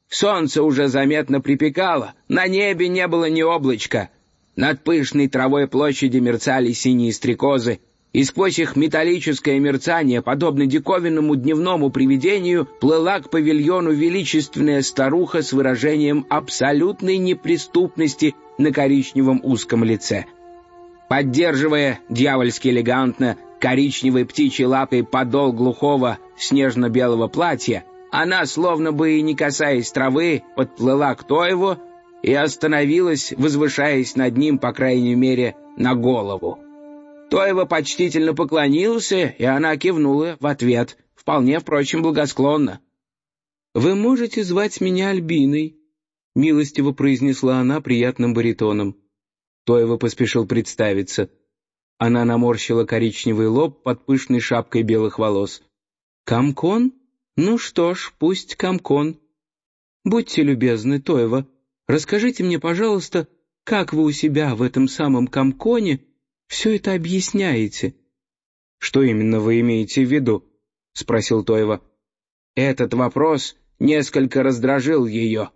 Солнце уже заметно припекало, на небе не было ни облачка. Над пышной травой площади мерцали синие стрекозы, и сквозь их металлическое мерцание, подобно диковинному дневному привидению, плыла к павильону величественная старуха с выражением абсолютной неприступности на коричневом узком лице. Поддерживая дьявольски элегантно коричневой птичьей лапой подол глухого снежно-белого платья, она, словно бы и не касаясь травы, подплыла к Тоеву и остановилась, возвышаясь над ним, по крайней мере, на голову. Тоева почтительно поклонился, и она кивнула в ответ, вполне, впрочем, благосклонно. «Вы можете звать меня Альбиной», — милостиво произнесла она приятным баритоном. Тоева поспешил представиться. Она наморщила коричневый лоб под пышной шапкой белых волос. «Камкон? Ну что ж, пусть Камкон. Будьте любезны, Тоева, расскажите мне, пожалуйста, как вы у себя в этом самом Камконе все это объясняете?» «Что именно вы имеете в виду?» — спросил Тоева. Этот вопрос несколько раздражил ее.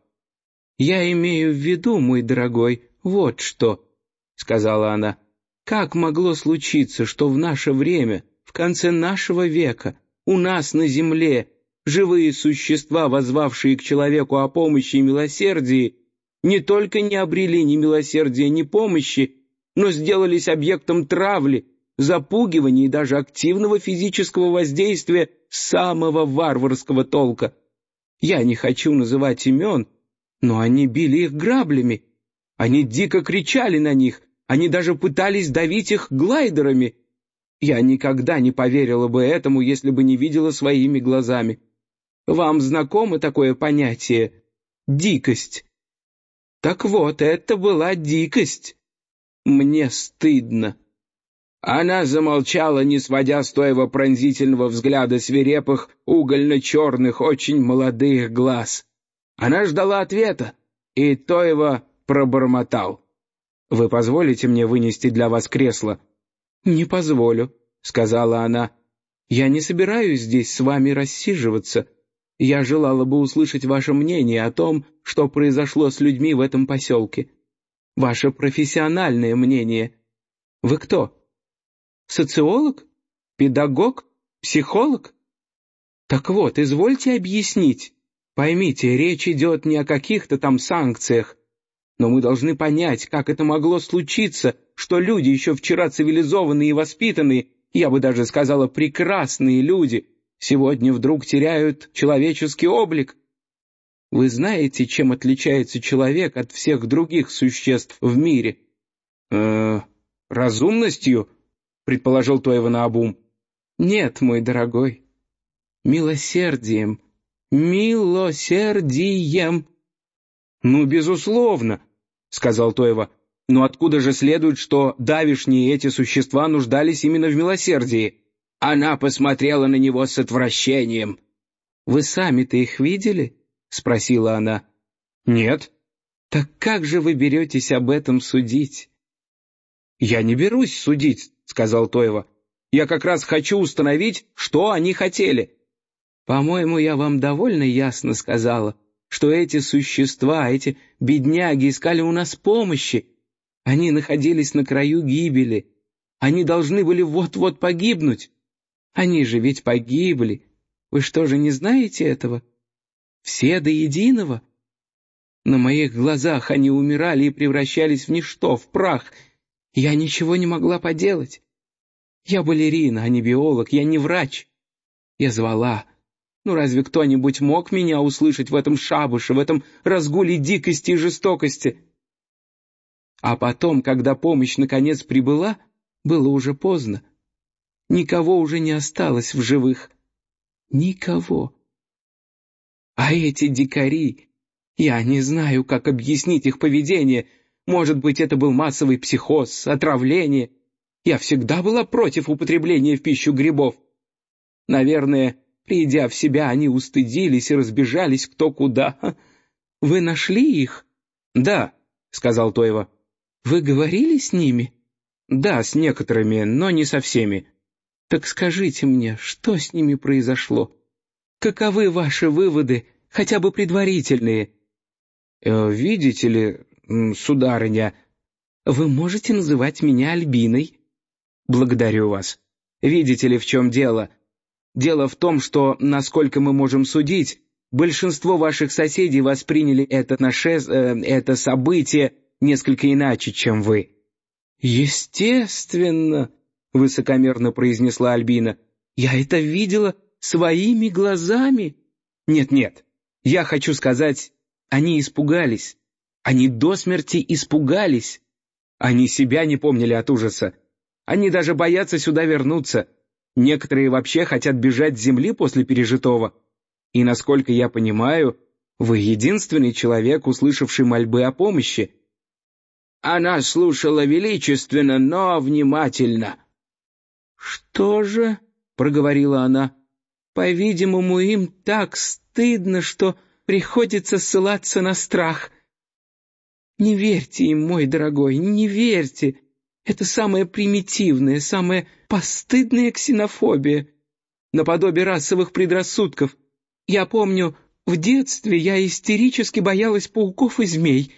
«Я имею в виду, мой дорогой, вот что», — сказала она. «Как могло случиться, что в наше время, в конце нашего века, у нас на земле живые существа, воззвавшие к человеку о помощи и милосердии, не только не обрели ни милосердия, ни помощи, но сделались объектом травли, запугивания и даже активного физического воздействия самого варварского толка? Я не хочу называть имен, но они били их граблями, они дико кричали на них, они даже пытались давить их глайдерами. Я никогда не поверила бы этому, если бы не видела своими глазами. Вам знакомо такое понятие «дикость»? Так вот, это была дикость. Мне стыдно». Она замолчала, не сводя с Тоева пронзительного взгляда свирепых, угольно-черных, очень молодых глаз. Она ждала ответа, и Тоева пробормотал. «Вы позволите мне вынести для вас кресло?» «Не позволю», — сказала она. «Я не собираюсь здесь с вами рассиживаться. Я желала бы услышать ваше мнение о том, что произошло с людьми в этом поселке. Ваше профессиональное мнение. Вы кто? Социолог? Педагог? Психолог? Так вот, извольте объяснить. Поймите, речь идет не о каких-то там санкциях, но мы должны понять, как это могло случиться, что люди, еще вчера цивилизованные и воспитанные, я бы даже сказала, прекрасные люди, сегодня вдруг теряют человеческий облик. Вы знаете, чем отличается человек от всех других существ в мире?» «Разумностью», — предположил Тоева наобум. «Нет, мой дорогой, милосердием, милосердием». «Ну, безусловно», — сказал Тоева. «Но откуда же следует, что давешние эти существа нуждались именно в милосердии?» Она посмотрела на него с отвращением. «Вы сами-то их видели?» — спросила она. «Нет». «Так как же вы беретесь об этом судить?» «Я не берусь судить», — сказал Тоева. «Я как раз хочу установить, что они хотели». «По-моему, я вам довольно ясно сказала, что эти существа, эти бедняги искали у нас помощи. Они находились на краю гибели. Они должны были вот-вот погибнуть. Они же ведь погибли. Вы что же не знаете этого? Все до единого. На моих глазах они умирали и превращались в ничто, в прах. Я ничего не могла поделать. Я балерина, а не биолог, я не врач. Я звала. Ну разве кто-нибудь мог меня услышать в этом шабаше, в этом разгуле дикости и жестокости? А потом, когда помощь наконец прибыла, было уже поздно. Никого уже не осталось в живых. Никого. А эти дикари, я не знаю, как объяснить их поведение. Может быть, это был массовый психоз, отравление. Я всегда была против употребления в пищу грибов. Наверное, придя в себя, они устыдились и разбежались кто куда. Вы нашли их? Да, сказал Тоева. Вы говорили с ними? Да, с некоторыми, но не со всеми. Так скажите мне, что с ними произошло? Каковы ваши выводы хотя бы предварительные». «Видите ли, сударыня, вы можете называть меня Альбиной». «Благодарю вас. Видите ли, в чем дело? Дело в том, что, насколько мы можем судить, большинство ваших соседей восприняли это событие несколько иначе, чем вы». «Естественно», — высокомерно произнесла Альбина, — «я это видела своими глазами». «Нет, я хочу сказать, они испугались. Они до смерти испугались. Они себя не помнили от ужаса. Они даже боятся сюда вернуться. Некоторые вообще хотят бежать с земли после пережитого. И, насколько я понимаю, вы единственный человек, услышавший мольбы о помощи». Она слушала величественно, но внимательно. «Что же?» — проговорила она. «По-видимому, им так стыдно, что приходится ссылаться на страх. Не верьте им, мой дорогой, не верьте. Это самая примитивная, самая постыдная ксенофобия, наподобие расовых предрассудков. Я помню, в детстве я истерически боялась пауков и змей.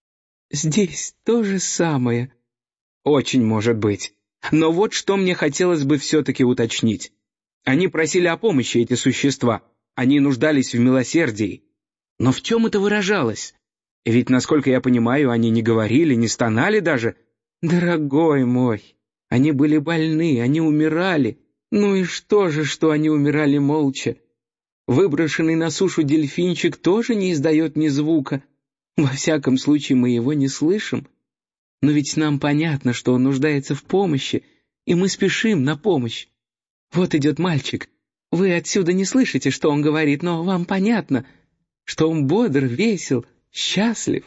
Здесь то же самое». «Очень может быть. Но вот что мне хотелось бы все-таки уточнить. Они просили о помощи, эти существа. Они нуждались в милосердии. Но в чем это выражалось? Ведь, насколько я понимаю, они не говорили, не стонали даже. Дорогой мой, они были больны, они умирали. Ну и что же, что они умирали молча? Выброшенный на сушу дельфинчик тоже не издает ни звука. Во всяком случае, мы его не слышим. Но ведь нам понятно, что он нуждается в помощи, и мы спешим на помощь. Вот идет мальчик. Вы отсюда не слышите, что он говорит, но вам понятно, что он бодр, весел, счастлив».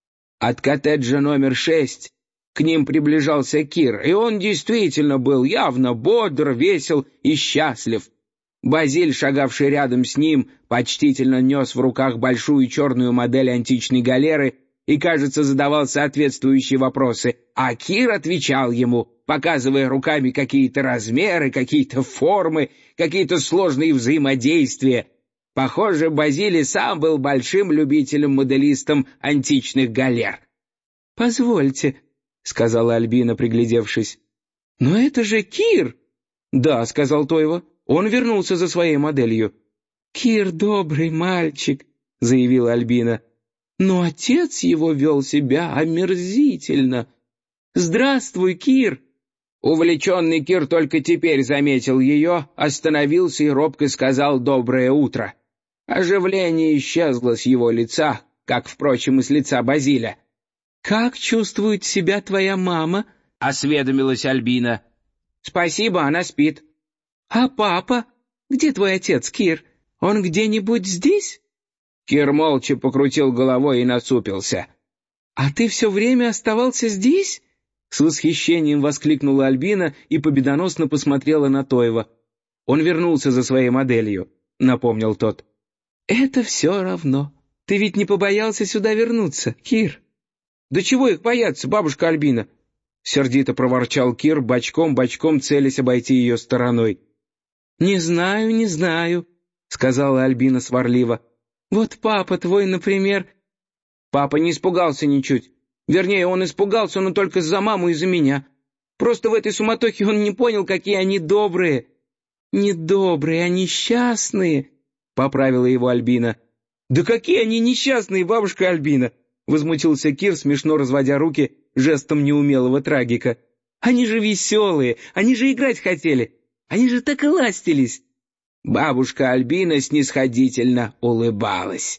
От коттеджа номер 6 к ним приближался Кир, и он действительно был явно бодр, весел и счастлив. Базиль, шагавший рядом с ним, почтительно нес в руках большую черную модель античной галеры и, кажется, задавал соответствующие вопросы, а Кир отвечал ему, показывая руками какие-то размеры, какие-то формы, какие-то сложные взаимодействия. Похоже, Базилий сам был большим любителем-моделистом античных галер. «Позвольте», — сказала Альбина, приглядевшись. «Но это же Кир!» «Да», — сказал Тойва. «Он вернулся за своей моделью». «Кир добрый мальчик», — заявила Альбина. «Но отец его вел себя омерзительно. Здравствуй, Кир!» Увлеченный Кир только теперь заметил ее, остановился и робко сказал «доброе утро». Оживление исчезло с его лица, как, впрочем, и с лица Базиля. «Как чувствует себя твоя мама?» — осведомилась Альбина. «Спасибо, она спит». «А папа? Где твой отец, Кир? Он где-нибудь здесь?» Кир молча покрутил головой и насупился. «А ты все время оставался здесь?» С восхищением воскликнула Альбина и победоносно посмотрела на Тойва. «Он вернулся за своей моделью», — напомнил тот. «Это все равно. Ты ведь не побоялся сюда вернуться, Кир?» «Да чего их бояться, бабушка Альбина?» — сердито проворчал Кир, бочком целясь обойти ее стороной. «Не знаю», — сказала Альбина сварливо. «Вот папа твой, например...» «Папа не испугался ничуть. Вернее, он испугался, но только за маму и за меня. Просто в этой суматохе он не понял, какие они добрые». «Не добрые, а несчастные», — поправила его Альбина. «Да какие они несчастные, бабушка Альбина!» — возмутился Кир, смешно разводя руки жестом неумелого трагика. «Они же веселые, они же играть хотели, они же так и ластились». Бабушка Альбина снисходительно улыбалась.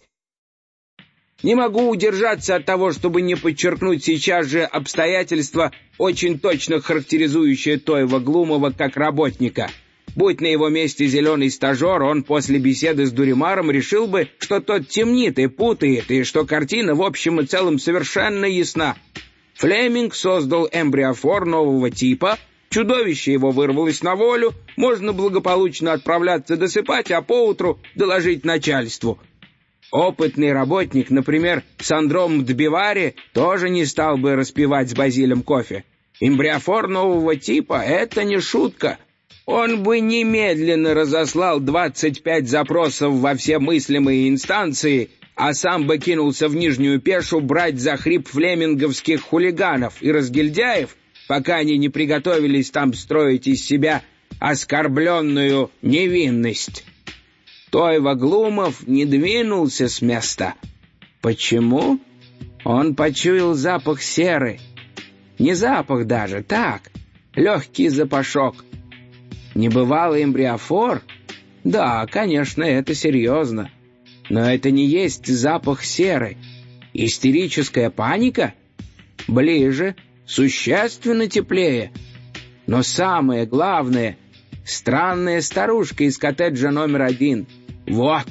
Не могу удержаться от того, чтобы не подчеркнуть сейчас же обстоятельства, очень точно характеризующие Тойва Глумова как работника. Будь на его месте зеленый стажер, он после беседы с Дуримаром решил бы, что тот темнит и путает, и что картина в общем и целом совершенно ясна. Флеминг создал эмбриофор нового типа, чудовище его вырвалось на волю, можно благополучно отправляться досыпать, а поутру доложить начальству. Опытный работник, например, Сандром Дбивари, тоже не стал бы распивать с Базилем кофе. Эмбриофор нового типа — это не шутка. он бы немедленно разослал 25 запросов во все мыслимые инстанции, а сам бы кинулся в Нижнюю Пешу брать за хрип флеминговских хулиганов и разгильдяев, пока они не приготовились там строить из себя оскорбленную невинность. Тойва Глумов не двинулся с места. Почему? Он почуял запах серы. Не запах даже, так, легкий запашок. Небывалый эмбриофор? Да, конечно, это серьезно. Но это не есть запах серы. Истерическая паника? Ближе, существенно теплее. Но самое главное — странная старушка из коттеджа номер 1. Вот.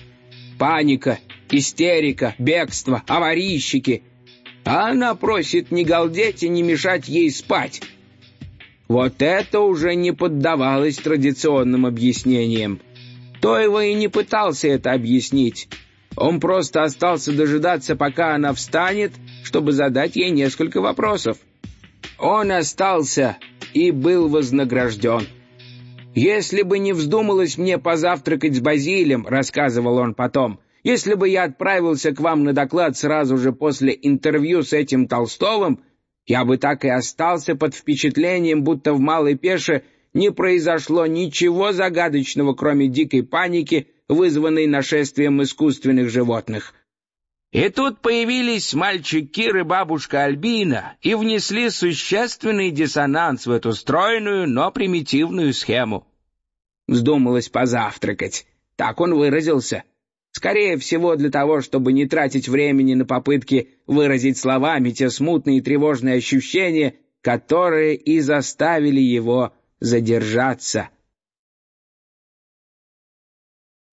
Паника, истерика, бегство, аварийщики. А она просит не галдеть и не мешать ей спать. Вот это уже не поддавалось традиционным объяснениям. Тойва и не пытался это объяснить. Он просто остался дожидаться, пока она встанет, чтобы задать ей несколько вопросов. Он остался и был вознагражден. «Если бы не вздумалось мне позавтракать с Базилем, — рассказывал он потом, — если бы я отправился к вам на доклад сразу же после интервью с этим Толстовым, я бы так и остался под впечатлением, будто в Малой Пеше не произошло ничего загадочного, кроме дикой паники, вызванной нашествием искусственных животных». И тут появились мальчик Кир и бабушка Альбина и внесли существенный диссонанс в эту стройную, но примитивную схему. Вздумалось позавтракать. Так он выразился. Скорее всего, для того, чтобы не тратить времени на попытки выразить словами те смутные и тревожные ощущения, которые и заставили его задержаться.